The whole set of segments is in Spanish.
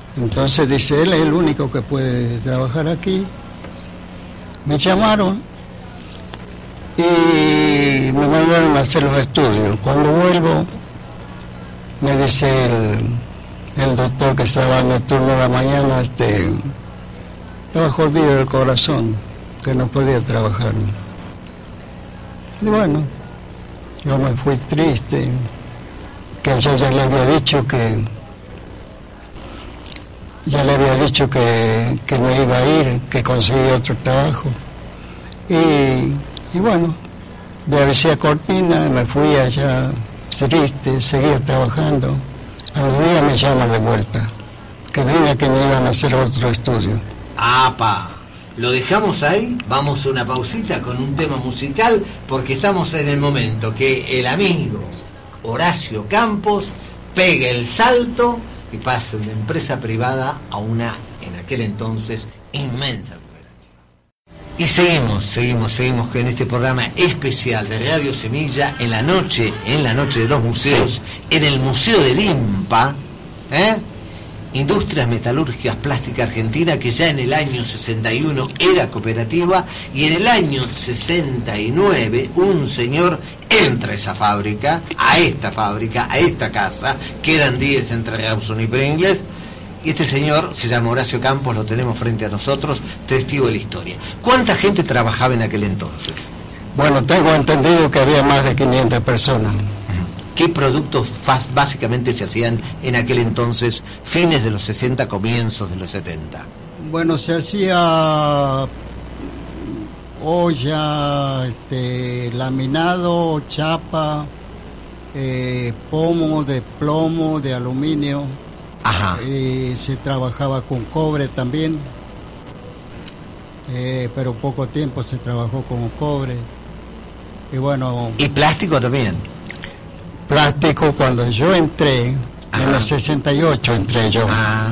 Entonces dice, él es el único que puede trabajar aquí. Me llamaron y me mandaron a hacer los estudios. Cuando vuelvo, me dice el doctor que estaba en el turno de la mañana, estaba jodido del corazón, que no podía trabajar. Y bueno, yo me fui triste, que yo ya le había dicho que me iba a ir, que conseguí otro trabajo. Y bueno, de Avicii a Cortina me fui allá triste, seguía trabajando. A los días me llaman de vuelta, que venga, que me iban a hacer otro estudio. ¡Apa! Lo dejamos ahí, vamos a una pausita con un tema musical, porque estamos en el momento que el amigo Horacio Campos pegue el salto y pase de una empresa privada a una, en aquel entonces, inmensa cooperativa. Y seguimos en este programa especial de Radio Semilla, en la noche de los museos, en el Museo del IMPA, Industrias Metalúrgicas Plástica Argentina, que ya en el año 61 era cooperativa, y en el año 69 un señor entra a esa fábrica, a esta casa, que eran 10 entre Rawson y Pringles, y este señor se llama Horacio Campos, lo tenemos frente a nosotros, testigo de la historia. ¿Cuánta gente trabajaba en aquel entonces? Bueno, tengo entendido que había más de 500 personas. ¿Qué productos básicamente se hacían en aquel entonces, fines de los 60, comienzos de los 70? Bueno, se hacía olla, laminado, chapa, pomo de plomo, de aluminio. Ajá. Se trabajaba con cobre también, pero poco tiempo se trabajó con cobre. Y bueno. ¿Y plástico también? Plástico, cuando yo entré, en el 68 entré yo.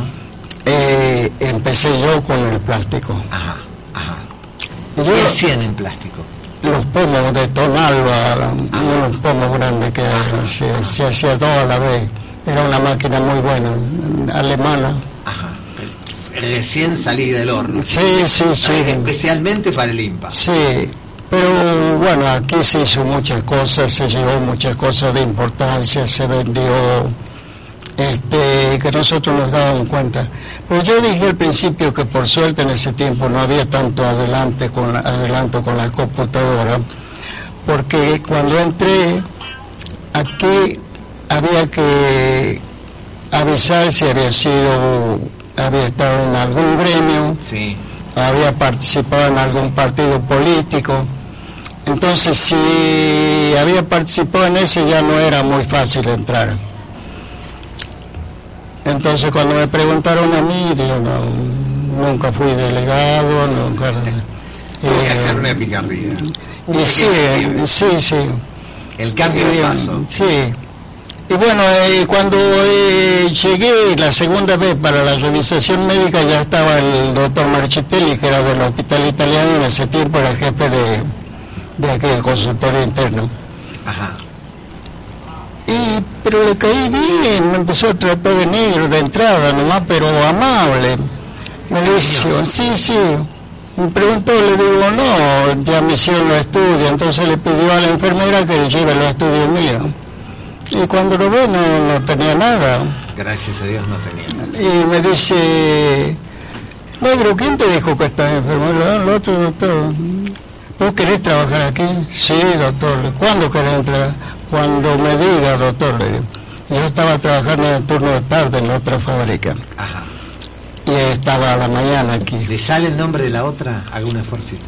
Empecé yo con el plástico. ¿Qué hacían en plástico? Los pomos de Tonalba, unos pomos grandes que se hacía todo a la vez. Era una máquina muy buena, alemana. Recién salida del horno. Sí. Especialmente para el IMPA. Sí. Pero bueno, aquí se hizo muchas cosas, se llevó muchas cosas de importancia, se vendió, que nosotros nos dábamos cuenta. Pero yo dije al principio que por suerte en ese tiempo no había tanto adelanto con la computadora, porque cuando entré aquí había que avisar si había estado en algún gremio. Sí. Había participado en algún partido político. Entonces, si había participado en ese, ya no era muy fácil entrar. Entonces, cuando me preguntaron a mí, digo, no, nunca fui delegado, nunca. Hay que hacer una picardía. Y sí. El cambio de paso. Sí. Y bueno, cuando llegué la segunda vez para la revisación médica, ya estaba el doctor Marchitelli, que era del hospital italiano, en ese tiempo era jefe de aquel consultorio interno. Pero le caí bien, me empezó a tratar de negro de entrada nomás, pero amable. Me dijo, sí. Me preguntó, le digo, no, ya me hicieron los estudios, entonces le pidió a la enfermera que lleve los estudios míos. Y cuando lo ve no tenía nada. Gracias a Dios no tenía nada. Y me dice, negro, ¿quién te dijo que estás enfermo? El otro doctor. ¿Vos querés trabajar aquí? Sí, doctor. ¿Cuándo querés entrar? Cuando me diga, doctor. Yo estaba trabajando en el turno de tarde en la otra fábrica. Y estaba a la mañana aquí. ¿Le sale el nombre de la otra? ¿Algún esfuerzo?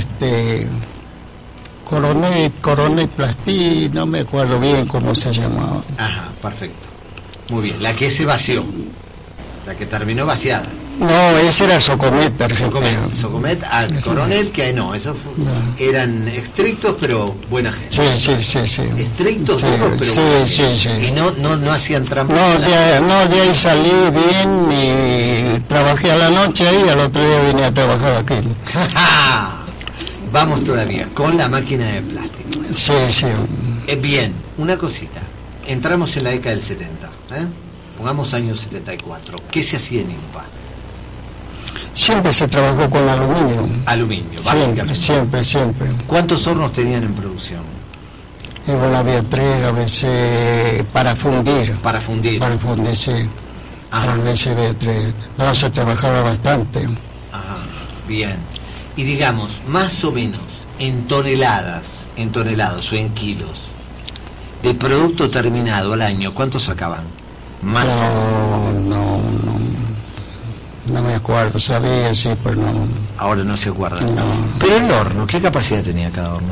Coronel Plastí, no me acuerdo bien cómo se llamaba. Perfecto. Muy bien, la que se vació, la que terminó vaciada. No, ese era Socomet, Socomet al Coronel, que no, esos eran estrictos pero buena gente. Sí. Estrictos, duros, pero sí. Y no hacían trampa. De ahí salí bien y trabajé a la noche ahí, al otro día vine a trabajar aquí. Vamos todavía con la máquina de plástico. Sí. Bien, una cosita. Entramos en la década del 70. pongamos año 74, ¿qué se hacía en IMPA? Siempre se trabajó con aluminio. Aluminio, básicamente. Siempre. ¿Cuántos hornos tenían en producción? Y bueno, había 3 a veces para fundir. Para fundir, Sí. Ajá. A veces había 3. No, se trabajaba bastante. Ajá, bien. Y digamos, más o menos, en toneladas o en kilos, de producto terminado al año, ¿cuánto sacaban? Más o menos. No me acuerdo, sabía, sí, pero no. Ahora no se acuerdan. No. Pero el horno, ¿qué capacidad tenía cada horno?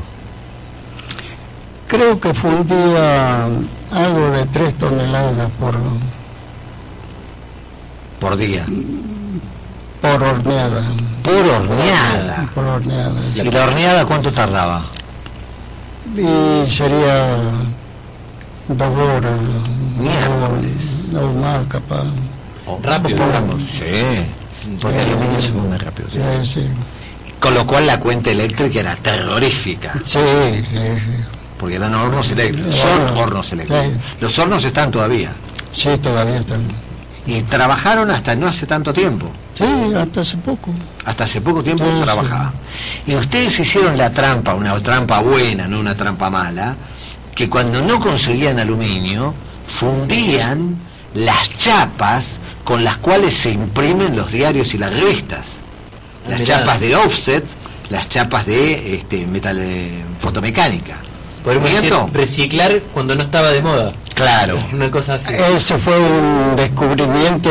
Creo que fundía algo de 3 toneladas Por día. por horneada. Por horneada. Por horneada. ¿Y la horneada cuánto tardaba? Y sería 2 horas. Miércoles. No más, capaz. Rápido, Pongamos. Sí, porque el aluminio se funde rápido. Sí. Sí. Con lo cual la cuenta eléctrica era terrorífica, Sí. porque eran hornos eléctricos, Sí. son hornos eléctricos. Sí. Los hornos están todavía. Sí, todavía están. Y trabajaron hasta no hace tanto tiempo. Sí, hasta hace poco. Hasta hace poco tiempo Sí, trabajaban. Y ustedes hicieron la trampa, una trampa buena, no una trampa mala, que cuando no conseguían aluminio, fundían las chapas con las cuales se imprimen los diarios y las revistas. Las Mirá. chapas de offset, las chapas de metal fotomecánica. Podemos decir, ¿Cierto? reciclar cuando no estaba de moda. Claro. Una cosa así. Ese fue un descubrimiento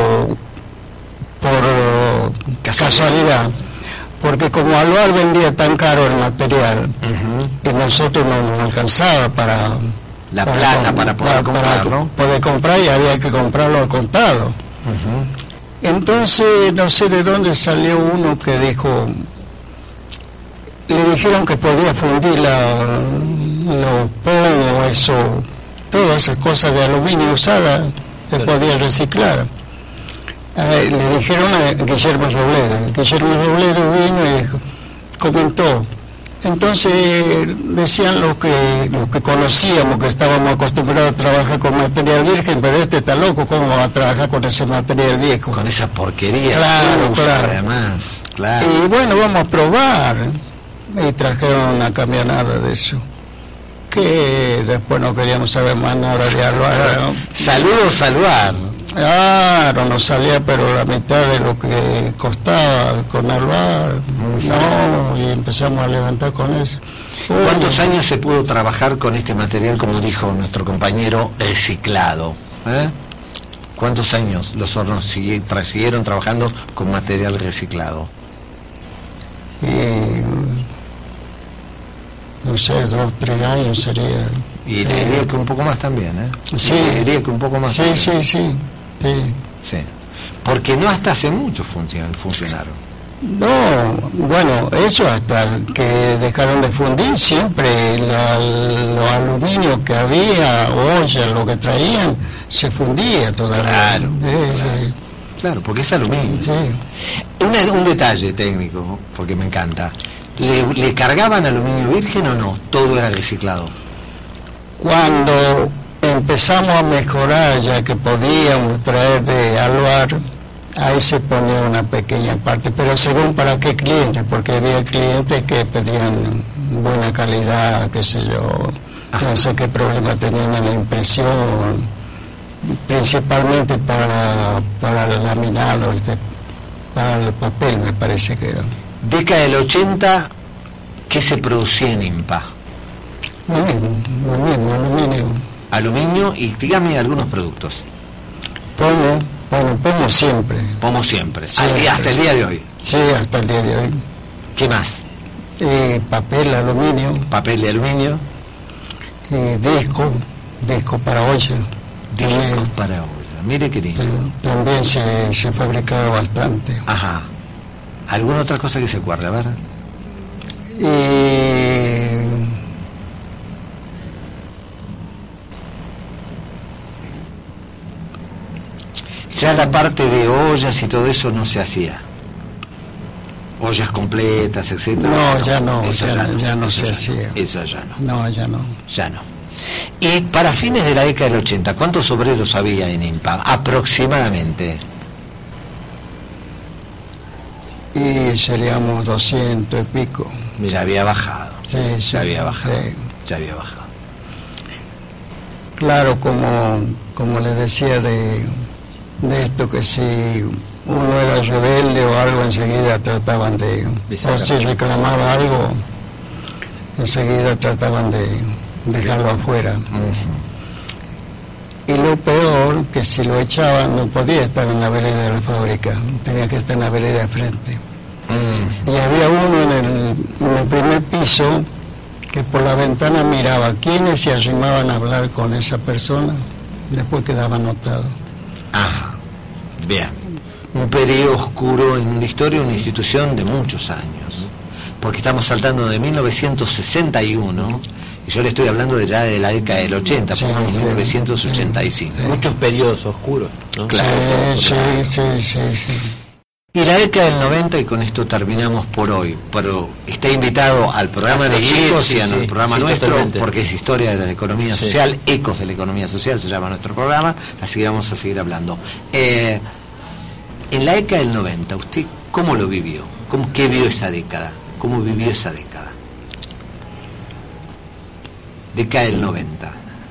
por casualidad, porque como Aluar vendía tan caro el material, Ujú. y nosotros no nos alcanzaba para La plata para poder comprar, ¿no? poder comprar, y había que comprarlo al contado. Ujú. Entonces no sé de dónde salió uno que dijo, le dijeron que podía fundir los pomos, eso, todas esas cosas de aluminio usadas se podía reciclar. Le dijeron a Guillermo Robledo vino y dijo, comentó. Entonces decían los que conocíamos, que estábamos acostumbrados a trabajar con material virgen, pero este está loco, ¿cómo va a trabajar con ese material viejo? Con esa porquería. Claro, claro. Además, claro. Y bueno, vamos a probar. Y trajeron una camionada de eso, que después no queríamos saber más nada de Aluar, ¿no? Saludos, saludar. Claro, nos salía pero la mitad de lo que costaba con Aluar. No, y empezamos a levantar con eso. ¿Cuántos años se pudo trabajar con este material, como dijo nuestro reciclado? ¿Cuántos años los hornos siguieron trabajando con material reciclado? Y no sé, 2, 3 años sería. Y le diría que un poco más también, Sí. Le diría que un poco más Sí, también. sí. Sí. Porque no hasta hace mucho funcionaron. No, bueno, eso hasta que dejaron de fundir, siempre los aluminios que había, ollas, lo que traían, se fundía todavía. Claro, Sí. Claro, porque es aluminio. Sí. Un detalle técnico, porque me encanta. ¿Le cargaban aluminio virgen o no? Todo era reciclado. Cuando empezamos a mejorar, ya que podíamos traer de Aluar, ahí se ponía una pequeña parte, pero según para qué clientes, porque había clientes que pedían buena calidad, qué sé yo, no sé qué problema tenían en la impresión, principalmente para el laminado, para el papel me parece que era. Década del 80, ¿qué se producía en IMPA? Lo mismo, aluminio. Aluminio y dígame algunos productos. Pomo siempre. Como siempre. Sí, Hasta el día de hoy. Sí, hasta el día de hoy. ¿Qué más? Papel, aluminio, Papel de aluminio. disco para olla. Discos para olla. Mire qué lindo. También se fabricaba bastante. Ajá. ¿Alguna otra cosa que se acuerde? A ver. Ya la parte de ollas y todo eso no se hacía. Ollas completas, etcétera. No, ya no, Eso ya no se eso hacía. Eso ya no. No, ya no. Ya no. Y para fines de la década del 80, ¿cuántos obreros había en INPA? Aproximadamente. Y seríamos 200 y pico. Ya había bajado. Sí, sí, Ya había bajado. sí. Ya había bajado. Claro, como les decía de esto, que si uno era rebelde o algo, enseguida trataban o si reclamaba algo, enseguida trataban de dejarlo afuera. Y lo peor, que si lo echaban, no podía estar en la vereda de la fábrica, tenía que estar en la vereda de frente. Y había uno en el primer piso que por la ventana miraba quiénes se arrimaban a hablar con esa persona, después quedaba anotado. Ah, bien. Un periodo oscuro en la historia de una institución de muchos años, porque estamos saltando de 1961 y yo le estoy hablando de ya de la década del 80, Sí, pongamos sí, 1985. sí. Muchos periodos oscuros, ¿no? Claro. Sí. Y la década del 90, y con esto terminamos por hoy, pero está invitado al programa de los chicos y al programa nuestro, totalmente. porque es historia de la economía social, ecos de la economía social se llama nuestro programa, así que vamos a seguir hablando. En la década del 90, ¿usted cómo lo vivió? ¿Qué vio esa década? ¿Cómo vivió esa década? Década del 90.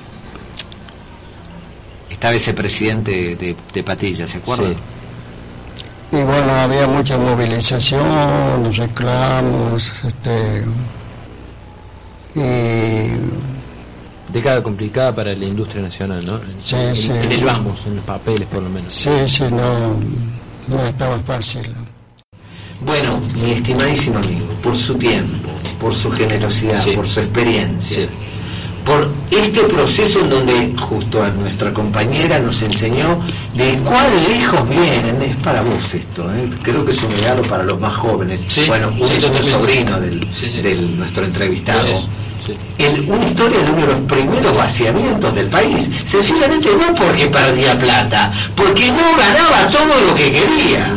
Estaba ese presidente de Patilla, ¿se acuerdan? Sí. Y bueno, había mucha movilización, reclamos, y Década complicada para la industria nacional, ¿no? Sí, en, sí. en el vamos, en los papeles por lo menos. sí, no estaba fácil. Bueno, mi estimadísimo amigo, por su tiempo, por su generosidad, Sí. por su experiencia, Sí. por este proceso en donde justo a nuestra compañera nos enseñó de cuán lejos vienen, es para vos esto, creo que es un regalo para los más jóvenes. Sí, Bueno, sí, es un totalmente. sobrino del nuestro entrevistado. Sí. Una historia de uno de los primeros vaciamientos del país, sencillamente no porque perdía plata, porque no ganaba todo lo que quería.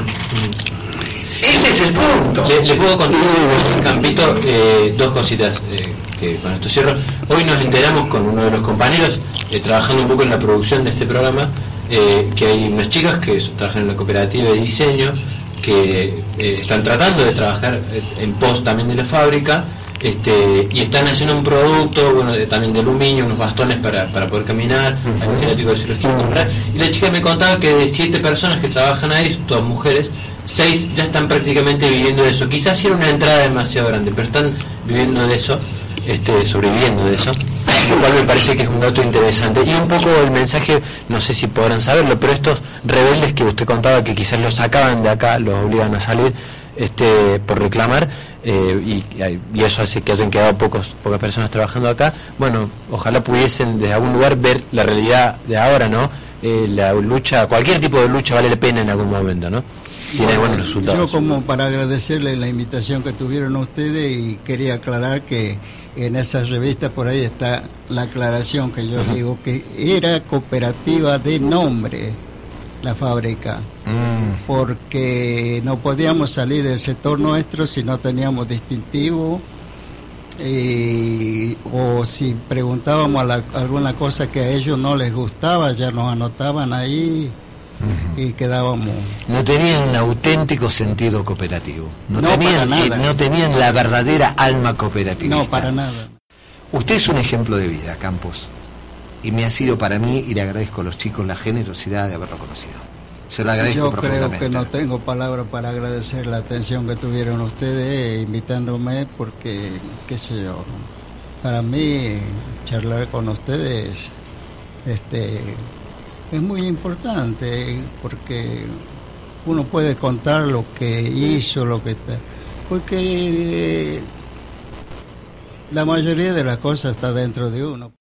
Este es el punto. Le puedo contar, Campito, dos cositas que con esto cierro. Hoy nos enteramos con uno de los compañeros, trabajando un poco en la producción de este programa, que hay unas chicas que trabajan en una cooperativa de diseño, que están tratando de trabajar en pos también de la fábrica, y están haciendo un producto, bueno, también de aluminio, unos bastones para poder caminar, algo genético que se los quieren comprar. Y la chica me contaba que de 7 personas que trabajan ahí, todas mujeres, 6 ya están prácticamente viviendo de eso. Quizás era una entrada demasiado grande, pero están viviendo de eso, sobreviviendo de eso, lo cual me parece que es un dato interesante. Y un poco el mensaje, no sé si podrán saberlo, pero estos rebeldes que usted contaba que quizás los sacaban de acá, los obligan a salir por reclamar, y eso hace que hayan quedado pocas personas trabajando acá. Bueno, ojalá pudiesen desde algún lugar ver la realidad de ahora, ¿no? La lucha, cualquier tipo de lucha vale la pena en algún momento, ¿no? Tiene buenos resultados. Yo, como para agradecerle la invitación que tuvieron ustedes, y quería aclarar que en esa revista por ahí está la aclaración que yo digo, que era cooperativa de nombre la fábrica, porque no podíamos salir del sector nuestro si no teníamos distintivo, o si preguntábamos alguna cosa que a ellos no les gustaba, ya nos anotaban ahí y quedábamos. No tenían un auténtico sentido cooperativo, no tenían, para nada. no tenían la verdadera alma cooperativista. No, para nada. Usted es un ejemplo de vida, Campos, y me ha sido para mí, y le agradezco a los chicos la generosidad de haberlo conocido. Se lo agradezco Yo creo profundamente. que no tengo palabras para agradecer la atención que tuvieron ustedes invitándome, porque, qué sé yo, para mí charlar con ustedes es muy importante, porque uno puede contar lo que hizo, lo que está, porque la mayoría de las cosas está dentro de uno.